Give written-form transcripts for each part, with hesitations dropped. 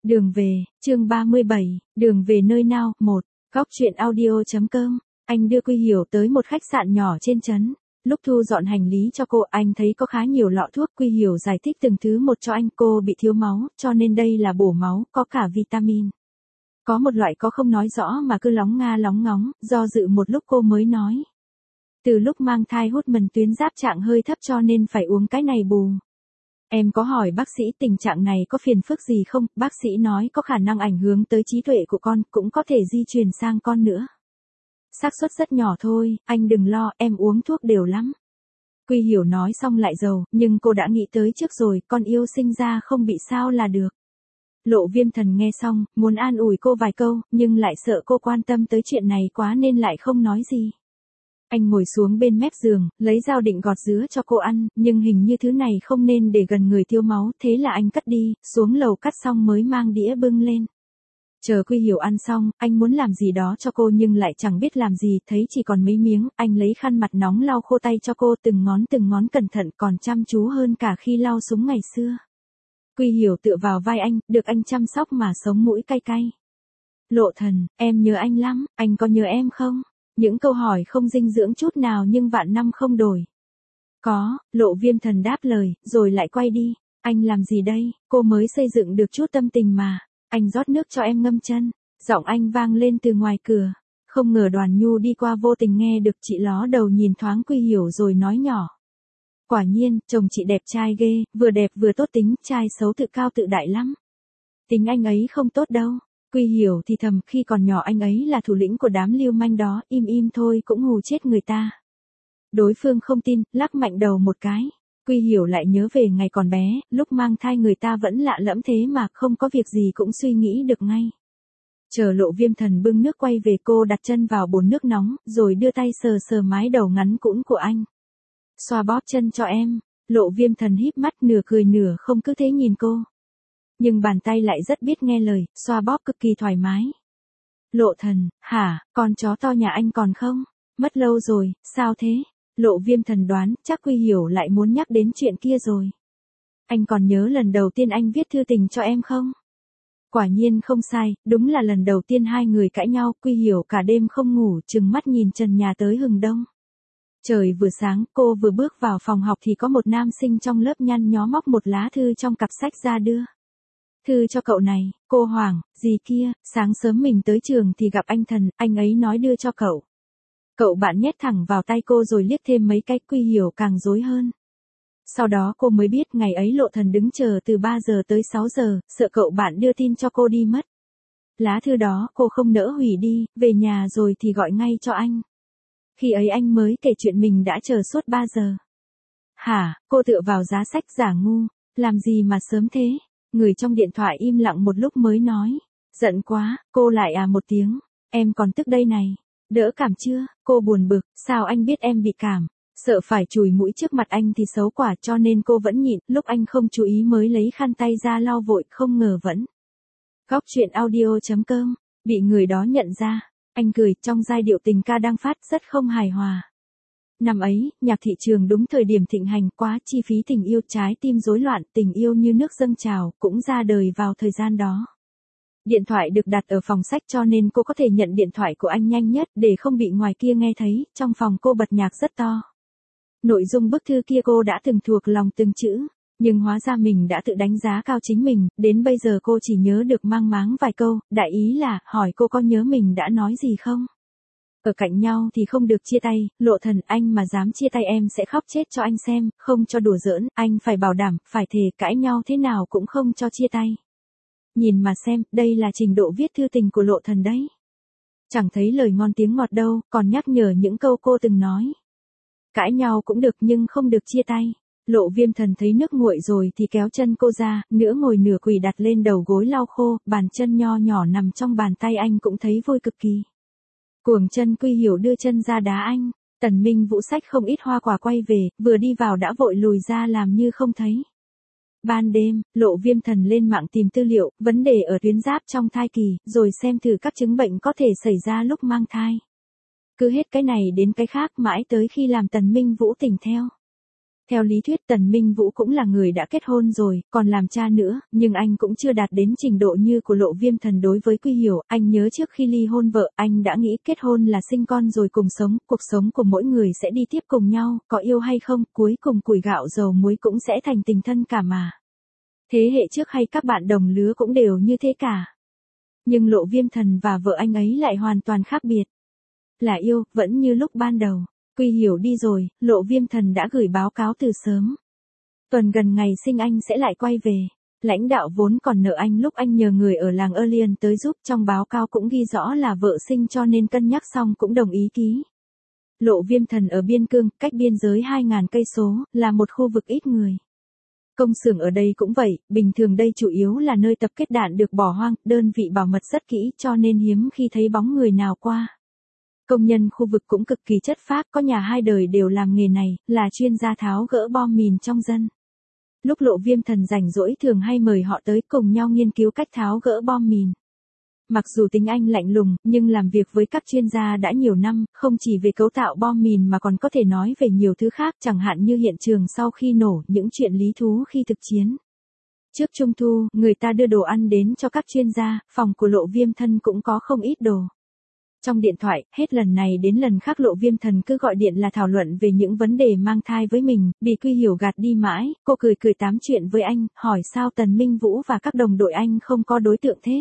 Đường về, chương 37, đường về nơi nào, 1, góc truyện audio.com. Anh đưa Quy Hiểu tới một khách sạn nhỏ trên trấn. Lúc thu dọn hành lý cho cô, anh thấy có khá nhiều lọ thuốc. Quy Hiểu giải thích từng thứ một cho anh. Cô bị thiếu máu, cho nên đây là bổ máu, có cả vitamin. Có một loại có không nói rõ mà cứ lóng nga lóng ngóng, do dự một lúc cô mới nói. Từ lúc mang thai hút mần tuyến giáp trạng hơi thấp cho nên phải uống cái này bù. Em có hỏi bác sĩ tình trạng này có phiền phức gì không, bác sĩ nói có khả năng ảnh hưởng tới trí tuệ của con, cũng có thể di truyền sang con nữa. Xác suất rất nhỏ thôi, anh đừng lo, em uống thuốc đều lắm. Quy Hiểu nói xong lại dầu, nhưng cô đã nghĩ tới trước rồi, con yêu sinh ra không bị sao là được. Lộ Viêm Thần nghe xong, muốn an ủi cô vài câu, nhưng lại sợ cô quan tâm tới chuyện này quá nên lại không nói gì. Anh ngồi xuống bên mép giường, lấy dao định gọt dứa cho cô ăn, nhưng hình như thứ này không nên để gần người thiếu máu, thế là anh cất đi, xuống lầu cắt xong mới mang đĩa bưng lên. Chờ Quy Hiểu ăn xong, anh muốn làm gì đó cho cô nhưng lại chẳng biết làm gì, thấy chỉ còn mấy miếng, anh lấy khăn mặt nóng lau khô tay cho cô từng ngón cẩn thận, còn chăm chú hơn cả khi lau súng ngày xưa. Quy Hiểu tựa vào vai anh, được anh chăm sóc mà sống mũi cay cay. Lộ Thần, em nhớ anh lắm, anh có nhớ em không? Những câu hỏi không dinh dưỡng chút nào nhưng vạn năm không đổi. Có, Lộ Viêm Thần đáp lời, rồi lại quay đi. Anh làm gì đây, cô mới xây dựng được chút tâm tình mà. Anh rót nước cho em ngâm chân. Giọng anh vang lên từ ngoài cửa. Không ngờ Đoàn Nhu đi qua vô tình nghe được, chị ló đầu nhìn thoáng Quy Hiểu rồi nói nhỏ. Quả nhiên, chồng chị đẹp trai ghê, vừa đẹp vừa tốt tính, trai xấu tự cao tự đại lắm. Tính anh ấy không tốt đâu. Quy Hiểu thì thầm, khi còn nhỏ anh ấy là thủ lĩnh của đám lưu manh đó, im thôi cũng hù chết người ta. Đối phương không tin, lắc mạnh đầu một cái. Quy Hiểu lại nhớ về ngày còn bé, lúc mang thai người ta vẫn lạ lẫm thế mà không có việc gì cũng suy nghĩ được ngay. Chờ Lộ Viêm Thần bưng nước quay về, cô đặt chân vào bồn nước nóng, rồi đưa tay sờ sờ mái đầu ngắn cũn của anh. Xoa bóp chân cho em. Lộ Viêm Thần híp mắt nửa cười nửa không cứ thế nhìn cô. Nhưng bàn tay lại rất biết nghe lời, xoa bóp cực kỳ thoải mái. Lộ Thần, hả, con chó to nhà anh còn không? Mất lâu rồi, sao thế? Lộ Viêm Thần đoán, chắc Quy Hiểu lại muốn nhắc đến chuyện kia rồi. Anh còn nhớ lần đầu tiên anh viết thư tình cho em không? Quả nhiên không sai, đúng là lần đầu tiên hai người cãi nhau, Quy Hiểu cả đêm không ngủ, trừng mắt nhìn trần nhà tới hừng đông. Trời vừa sáng, cô vừa bước vào phòng học thì có một nam sinh trong lớp nhăn nhó móc một lá thư trong cặp sách ra đưa. Thư cho cậu này, cô hoảng, gì kia, sáng sớm mình tới trường thì gặp anh Thần, anh ấy nói đưa cho cậu. Cậu bạn nhét thẳng vào tay cô rồi liếc thêm mấy cái, Quy Hiểu càng rối hơn. Sau đó cô mới biết ngày ấy Lộ Thần đứng chờ từ 3 giờ tới 6 giờ, sợ cậu bạn đưa tin cho cô đi mất. Lá thư đó cô không nỡ hủy đi, về nhà rồi thì gọi ngay cho anh. Khi ấy anh mới kể chuyện mình đã chờ suốt 3 giờ. Hả, cô tựa vào giá sách giả ngu, làm gì mà sớm thế? Người trong điện thoại im lặng một lúc mới nói. Giận quá, cô lại một tiếng. Em còn tức đây này. Đỡ cảm chưa? Cô buồn bực, sao anh biết em bị cảm? Sợ phải chùi mũi trước mặt anh thì xấu quả cho nên cô vẫn nhịn, lúc anh không chú ý mới lấy khăn tay ra lau vội, không ngờ vẫn. Góc truyện audio.com, bị người đó nhận ra. Anh cười, trong giai điệu tình ca đang phát rất không hài hòa. Năm ấy, nhạc thị trường đúng thời điểm thịnh hành, quá chi phí tình yêu, trái tim rối loạn, tình yêu như nước dâng trào, cũng ra đời vào thời gian đó. Điện thoại được đặt ở phòng sách cho nên cô có thể nhận điện thoại của anh nhanh nhất để không bị ngoài kia nghe thấy, trong phòng cô bật nhạc rất to. Nội dung bức thư kia cô đã từng thuộc lòng từng chữ, nhưng hóa ra mình đã tự đánh giá cao chính mình, đến bây giờ cô chỉ nhớ được mang máng vài câu, đại ý là, hỏi cô có nhớ mình đã nói gì không? Ở cạnh nhau thì không được chia tay, Lộ Thần, anh mà dám chia tay em sẽ khóc chết cho anh xem, không cho đùa giỡn, anh phải bảo đảm, phải thề cãi nhau thế nào cũng không cho chia tay. Nhìn mà xem, đây là trình độ viết thư tình của Lộ Thần đấy. Chẳng thấy lời ngon tiếng ngọt đâu, còn nhắc nhở những câu cô từng nói. Cãi nhau cũng được nhưng không được chia tay. Lộ Viêm Thần thấy nước nguội rồi thì kéo chân cô ra, nửa ngồi nửa quỳ đặt lên đầu gối lau khô, bàn chân nho nhỏ nằm trong bàn tay anh cũng thấy vui cực kỳ. Cuồng chân Quy Hiểu đưa chân ra đá anh, Tần Minh Vũ xách không ít hoa quả quay về, vừa đi vào đã vội lùi ra làm như không thấy. Ban đêm, Lộ Viêm Thần lên mạng tìm tư liệu, vấn đề ở tuyến giáp trong thai kỳ, rồi xem thử các chứng bệnh có thể xảy ra lúc mang thai. Cứ hết cái này đến cái khác mãi tới khi làm Tần Minh Vũ tỉnh theo. Theo lý thuyết Tần Minh Vũ cũng là người đã kết hôn rồi, còn làm cha nữa, nhưng anh cũng chưa đạt đến trình độ như của Lộ Viêm Thần đối với Quy Hiểu. Anh nhớ trước khi ly hôn vợ, anh đã nghĩ kết hôn là sinh con rồi cùng sống, cuộc sống của mỗi người sẽ đi tiếp cùng nhau, có yêu hay không, cuối cùng củi gạo dầu muối cũng sẽ thành tình thân cả mà. Thế hệ trước hay các bạn đồng lứa cũng đều như thế cả. Nhưng Lộ Viêm Thần và vợ anh ấy lại hoàn toàn khác biệt. Là yêu, vẫn như lúc ban đầu. Quy Hiểu đi rồi, Lộ Viêm Thần đã gửi báo cáo từ sớm. Tuần gần ngày sinh anh sẽ lại quay về. Lãnh đạo vốn còn nợ anh lúc anh nhờ người ở làng Erlian tới giúp, trong báo cáo cũng ghi rõ là vợ sinh cho nên cân nhắc xong cũng đồng ý ký. Lộ Viêm Thần ở biên cương, cách biên giới 2.000 cây số, là một khu vực ít người. Công xưởng ở đây cũng vậy, bình thường đây chủ yếu là nơi tập kết đạn được bỏ hoang, đơn vị bảo mật rất kỹ cho nên hiếm khi thấy bóng người nào qua. Công nhân khu vực cũng cực kỳ chất phác, có nhà 2 đời đều làm nghề này, là chuyên gia tháo gỡ bom mìn trong dân. Lúc Lộ Viêm Thần rảnh rỗi thường hay mời họ tới cùng nhau nghiên cứu cách tháo gỡ bom mìn. Mặc dù tính anh lạnh lùng, nhưng làm việc với các chuyên gia đã nhiều năm, không chỉ về cấu tạo bom mìn mà còn có thể nói về nhiều thứ khác, chẳng hạn như hiện trường sau khi nổ, những chuyện lý thú khi thực chiến. Trước Trung thu, người ta đưa đồ ăn đến cho các chuyên gia, phòng của Lộ Viêm Thần cũng có không ít đồ. Trong điện thoại, hết lần này đến lần khác Lộ Viêm Thần cứ gọi điện là thảo luận về những vấn đề mang thai với mình, bị Quy Hiểu gạt đi mãi, cô cười cười tám chuyện với anh, hỏi sao Tần Minh Vũ và các đồng đội anh không có đối tượng thế.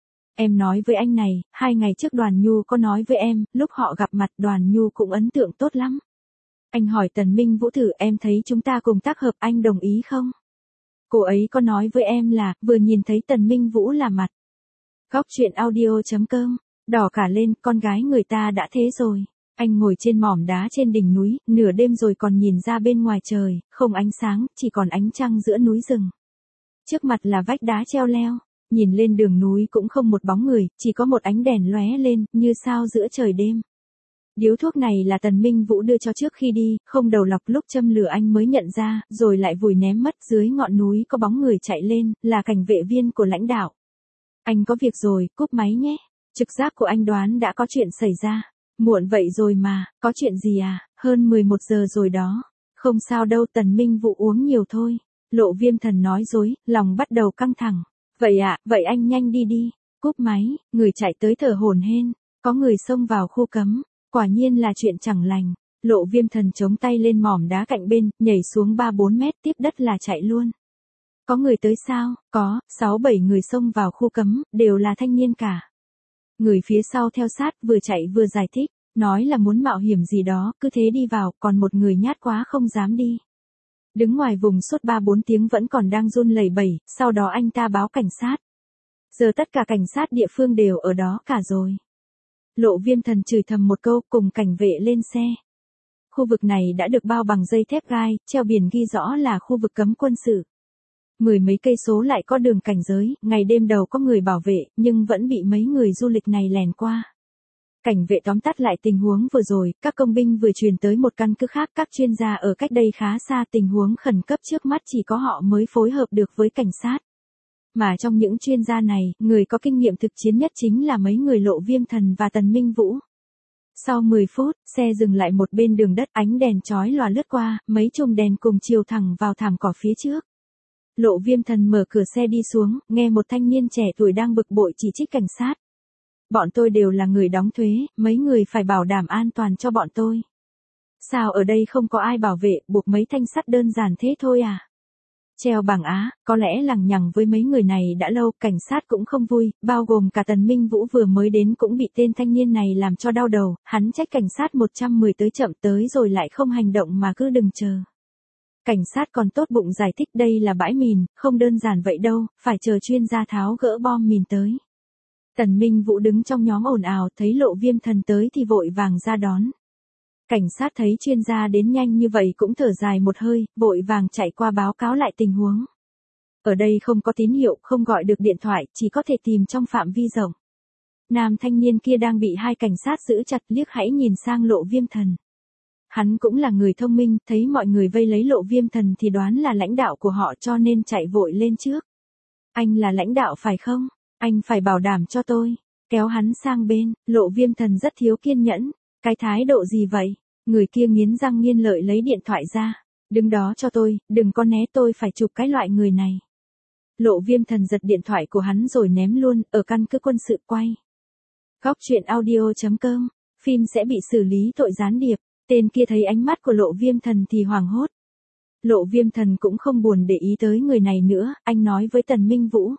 Em nói với anh này, 2 ngày trước Đoàn Nhu có nói với em, lúc họ gặp mặt Đoàn Nhu cũng ấn tượng tốt lắm. Anh hỏi Tần Minh Vũ thử em thấy chúng ta cùng tác hợp anh đồng ý không? Cô ấy có nói với em là, vừa nhìn thấy Tần Minh Vũ là mặt. Góc truyện audio.com. Đỏ cả lên, con gái người ta đã thế rồi. Anh ngồi trên mỏm đá trên đỉnh núi, nửa đêm rồi còn nhìn ra bên ngoài trời, không ánh sáng, chỉ còn ánh trăng giữa núi rừng. Trước mặt là vách đá treo leo, nhìn lên đường núi cũng không một bóng người, chỉ có một ánh đèn lóe lên, như sao giữa trời đêm. Điếu thuốc này là Tần Minh Vũ đưa cho trước khi đi, không đầu lọc, lúc châm lửa anh mới nhận ra, rồi lại vùi ném mất. Dưới ngọn núi có bóng người chạy lên, là cảnh vệ viên của lãnh đạo. Anh có việc rồi, cúp máy nhé. Trực giác của anh đoán đã có chuyện xảy ra. Muộn vậy rồi mà, có chuyện gì à, hơn 11 giờ rồi đó. Không sao đâu, Tần Minh Vũ uống nhiều thôi. Lộ Viêm Thần nói dối, lòng bắt đầu căng thẳng. Vậy ạ, vậy anh nhanh đi đi. Cúp máy, người chạy tới thở hổn hển. Có người xông vào khu cấm. Quả nhiên là chuyện chẳng lành. Lộ Viêm Thần chống tay lên mỏm đá cạnh bên, nhảy xuống 3-4 mét tiếp đất là chạy luôn. Có người tới sao? Có, 6-7 người xông vào khu cấm, đều là thanh niên cả. Người phía sau theo sát, vừa chạy vừa giải thích, nói là muốn mạo hiểm gì đó, cứ thế đi vào, còn một người nhát quá không dám đi. Đứng ngoài vùng suốt 3-4 tiếng vẫn còn đang run lẩy bẩy, sau đó anh ta báo cảnh sát. Giờ tất cả cảnh sát địa phương đều ở đó cả rồi. Lộ Viêm Thần chửi thầm một câu, cùng cảnh vệ lên xe. Khu vực này đã được bao bằng dây thép gai, treo biển ghi rõ là khu vực cấm quân sự. 10 mấy cây số lại có đường cảnh giới, ngày đêm đầu có người bảo vệ, nhưng vẫn bị mấy người du lịch này lèn qua. Cảnh vệ tóm tắt lại tình huống vừa rồi, các công binh vừa truyền tới một căn cứ khác, các chuyên gia ở cách đây khá xa, tình huống khẩn cấp trước mắt chỉ có họ mới phối hợp được với cảnh sát. Mà trong những chuyên gia này, người có kinh nghiệm thực chiến nhất chính là mấy người Lộ Viêm Thần và Tần Minh Vũ. Sau 10 phút, xe dừng lại một bên đường đất, ánh đèn chói lòa lướt qua, mấy chùm đèn cùng chiều thẳng vào thảm cỏ phía trước. Lộ Viêm Thần mở cửa xe đi xuống, nghe một thanh niên trẻ tuổi đang bực bội chỉ trích cảnh sát. Bọn tôi đều là người đóng thuế, mấy người phải bảo đảm an toàn cho bọn tôi. Sao ở đây không có ai bảo vệ, buộc mấy thanh sắt đơn giản thế thôi à? Treo bảng Á, có lẽ lằng nhằng với mấy người này đã lâu, cảnh sát cũng không vui, bao gồm cả Tần Minh Vũ vừa mới đến cũng bị tên thanh niên này làm cho đau đầu, hắn trách cảnh sát 110 tới chậm tới rồi lại không hành động mà cứ đừng chờ. Cảnh sát còn tốt bụng giải thích đây là bãi mìn, không đơn giản vậy đâu, phải chờ chuyên gia tháo gỡ bom mìn tới. Tần Minh Vũ đứng trong nhóm ồn ào, thấy Lộ Viêm Thần tới thì vội vàng ra đón. Cảnh sát thấy chuyên gia đến nhanh như vậy cũng thở dài một hơi, vội vàng chạy qua báo cáo lại tình huống. Ở đây không có tín hiệu, không gọi được điện thoại, chỉ có thể tìm trong phạm vi rộng. Nam thanh niên kia đang bị 2 cảnh sát giữ chặt, liếc hãy nhìn sang Lộ Viêm Thần. Hắn cũng là người thông minh, thấy mọi người vây lấy Lộ Viêm Thần thì đoán là lãnh đạo của họ cho nên chạy vội lên trước. Anh là lãnh đạo phải không? Anh phải bảo đảm cho tôi. Kéo hắn sang bên, Lộ Viêm Thần rất thiếu kiên nhẫn. Cái thái độ gì vậy? Người kia nghiến răng nghiến lợi lấy điện thoại ra. Đứng đó cho tôi, đừng có né, tôi phải chụp cái loại người này. Lộ Viêm Thần giật điện thoại của hắn rồi ném luôn, ở căn cứ quân sự quay. Góc truyện audio.com, phim sẽ bị xử lý tội gián điệp. Tên kia thấy ánh mắt của Lộ Viêm Thần thì hoảng hốt. Lộ Viêm Thần cũng không buồn để ý tới người này nữa, anh nói với Tần Minh Vũ.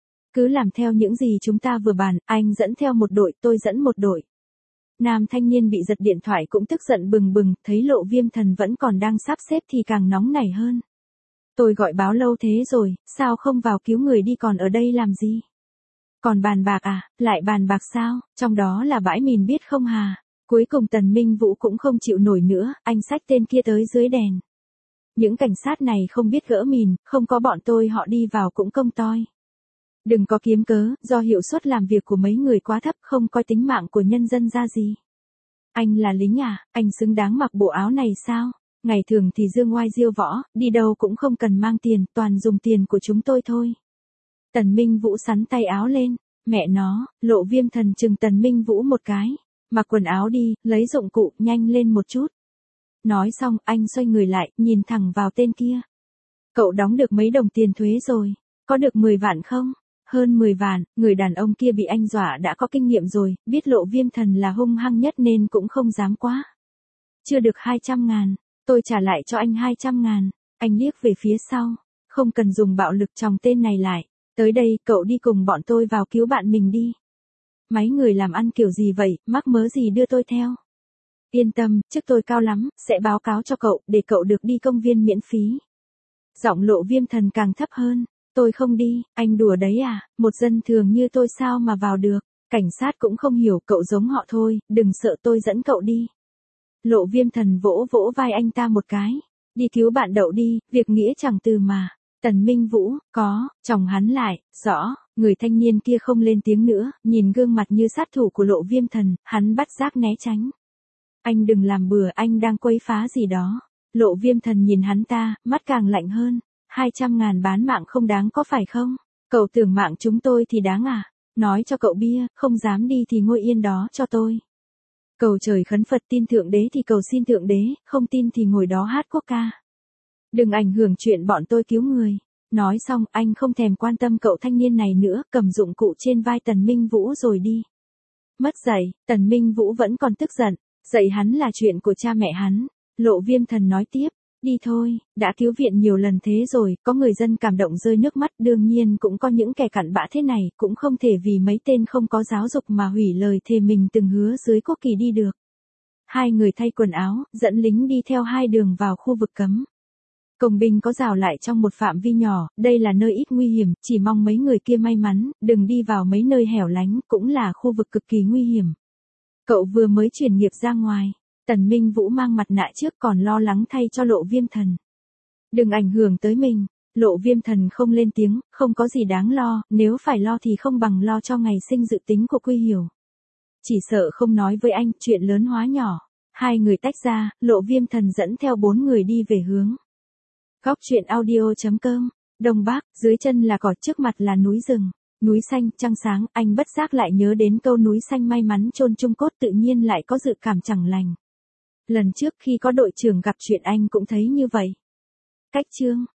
Cứ làm theo những gì chúng ta vừa bàn, anh dẫn theo một đội, tôi dẫn một đội. Nam thanh niên bị giật điện thoại cũng tức giận bừng bừng, thấy Lộ Viêm Thần vẫn còn đang sắp xếp thì càng nóng nảy hơn. Tôi gọi báo lâu thế rồi, sao không vào cứu người đi, còn ở đây làm gì? Còn bàn bạc à, lại bàn bạc sao, trong đó là bãi mìn biết không hà? Cuối cùng Tần Minh Vũ cũng không chịu nổi nữa, anh xách tên kia tới dưới đèn. Những cảnh sát này không biết gỡ mìn, không có bọn tôi họ đi vào cũng công toi. Đừng có kiếm cớ, do hiệu suất làm việc của mấy người quá thấp, không coi tính mạng của nhân dân ra gì. Anh là lính à, anh xứng đáng mặc bộ áo này sao? Ngày thường thì dương oai diêu võ, đi đâu cũng không cần mang tiền, toàn dùng tiền của chúng tôi thôi. Tần Minh Vũ sắn tay áo lên, mẹ nó, Lộ Viêm Thần chừng Tần Minh Vũ một cái. Mặc quần áo đi, lấy dụng cụ, nhanh lên một chút. Nói xong, anh xoay người lại, nhìn thẳng vào tên kia. Cậu đóng được mấy đồng tiền thuế rồi? Có được 10 vạn không? Hơn 10 vạn, người đàn ông kia bị anh dọa đã có kinh nghiệm rồi, biết Lộ Viêm Thần là hung hăng nhất nên cũng không dám quá. Chưa được 200.000, tôi trả lại cho anh 200.000, anh liếc về phía sau, không cần dùng bạo lực chòng tên này lại, tới đây cậu đi cùng bọn tôi vào cứu bạn mình đi. Mấy người làm ăn kiểu gì vậy, mắc mớ gì đưa tôi theo. Yên tâm, chức tôi cao lắm, sẽ báo cáo cho cậu, để cậu được đi công viên miễn phí. Giọng Lộ Viêm Thần càng thấp hơn. Tôi không đi, anh đùa đấy à, một dân thường như tôi sao mà vào được, cảnh sát cũng không hiểu, cậu giống họ thôi, đừng sợ, tôi dẫn cậu đi. Lộ Viêm Thần vỗ vỗ vai anh ta một cái, đi cứu bạn Đậu đi, việc nghĩa chẳng từ mà. Tần Minh Vũ, có, chồng hắn lại, rõ, người thanh niên kia không lên tiếng nữa, nhìn gương mặt như sát thủ của Lộ Viêm Thần, hắn bắt giác né tránh. Anh đừng làm bừa, anh đang quấy phá gì đó. Lộ Viêm Thần nhìn hắn ta, mắt càng lạnh hơn. 200.000 bán mạng không đáng có phải không? Cậu tưởng mạng chúng tôi thì đáng à? Nói cho cậu bia, không dám đi thì ngồi yên đó cho tôi. Cầu trời khấn Phật, tin Thượng Đế thì cầu xin Thượng Đế, không tin thì ngồi đó hát quốc ca. Đừng ảnh hưởng chuyện bọn tôi cứu người. Nói xong, anh không thèm quan tâm cậu thanh niên này nữa, cầm dụng cụ trên vai Tần Minh Vũ rồi đi. Mất dạy, Tần Minh Vũ vẫn còn tức giận, dạy hắn là chuyện của cha mẹ hắn. Lộ Viêm Thần nói tiếp. Đi thôi, đã cứu viện nhiều lần thế rồi, có người dân cảm động rơi nước mắt, đương nhiên cũng có những kẻ cặn bã thế này, cũng không thể vì mấy tên không có giáo dục mà hủy lời thề mình từng hứa dưới quốc kỳ đi được. Hai người thay quần áo, dẫn lính đi theo hai đường vào khu vực cấm. Công binh có rào lại trong một phạm vi nhỏ, đây là nơi ít nguy hiểm, chỉ mong mấy người kia may mắn, đừng đi vào mấy nơi hẻo lánh, cũng là khu vực cực kỳ nguy hiểm. Cậu vừa mới chuyển nghiệp ra ngoài. Tần Minh Vũ mang mặt nạ trước còn lo lắng thay cho Lộ Viêm Thần. Đừng ảnh hưởng tới mình, Lộ Viêm Thần không lên tiếng, không có gì đáng lo, nếu phải lo thì không bằng lo cho ngày sinh dự tính của Quy Hiểu. Chỉ sợ không nói với anh, chuyện lớn hóa nhỏ. Hai người tách ra, Lộ Viêm Thần dẫn theo 4 người đi về hướng. Góc truyện audio.com, Đông Bắc, dưới chân là cỏ, trước mặt là núi rừng. Núi xanh, trăng sáng, anh bất giác lại nhớ đến câu núi xanh may mắn chôn chung cốt, tự nhiên lại có dự cảm chẳng lành. Lần trước khi có đội trưởng gặp chuyện anh cũng thấy như vậy. Cách chương